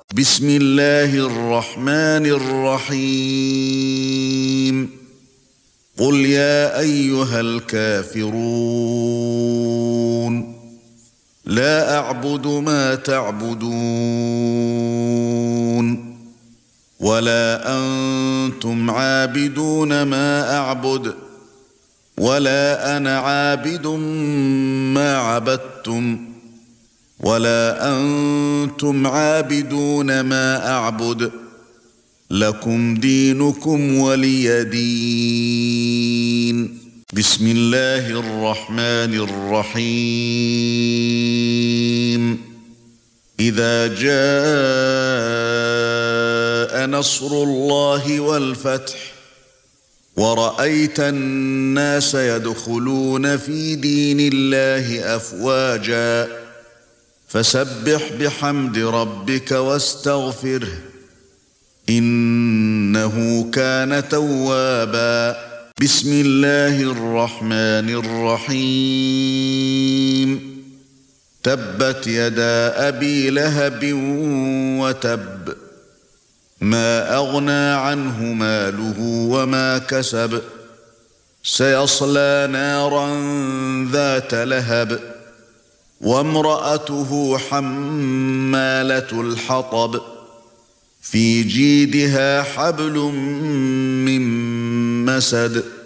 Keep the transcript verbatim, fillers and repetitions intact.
بسم الله الرحمن الرحيم قل يا أيها الكافرون لا أعبد ما تعبدون ولا أنتم عابدون ما أعبد ولا أنا عابد ما عبدتم ولا أنتم عابدون ما أعبد لكم دينكم ولي دين. بسم الله الرحمن الرحيم إذا جاء نصر الله والفتح ورأيت الناس يدخلون في دين الله أفواجا فسبح بحمد ربك واستغفره إنه كان توابا. بسم الله الرحمن الرحيم تبت يدا أبي لهب وتب ما أغنى عنه ماله وما كسب سيصلى نارا ذات لهب وامرأته حمالة الحطب في جيدها حبل من مسد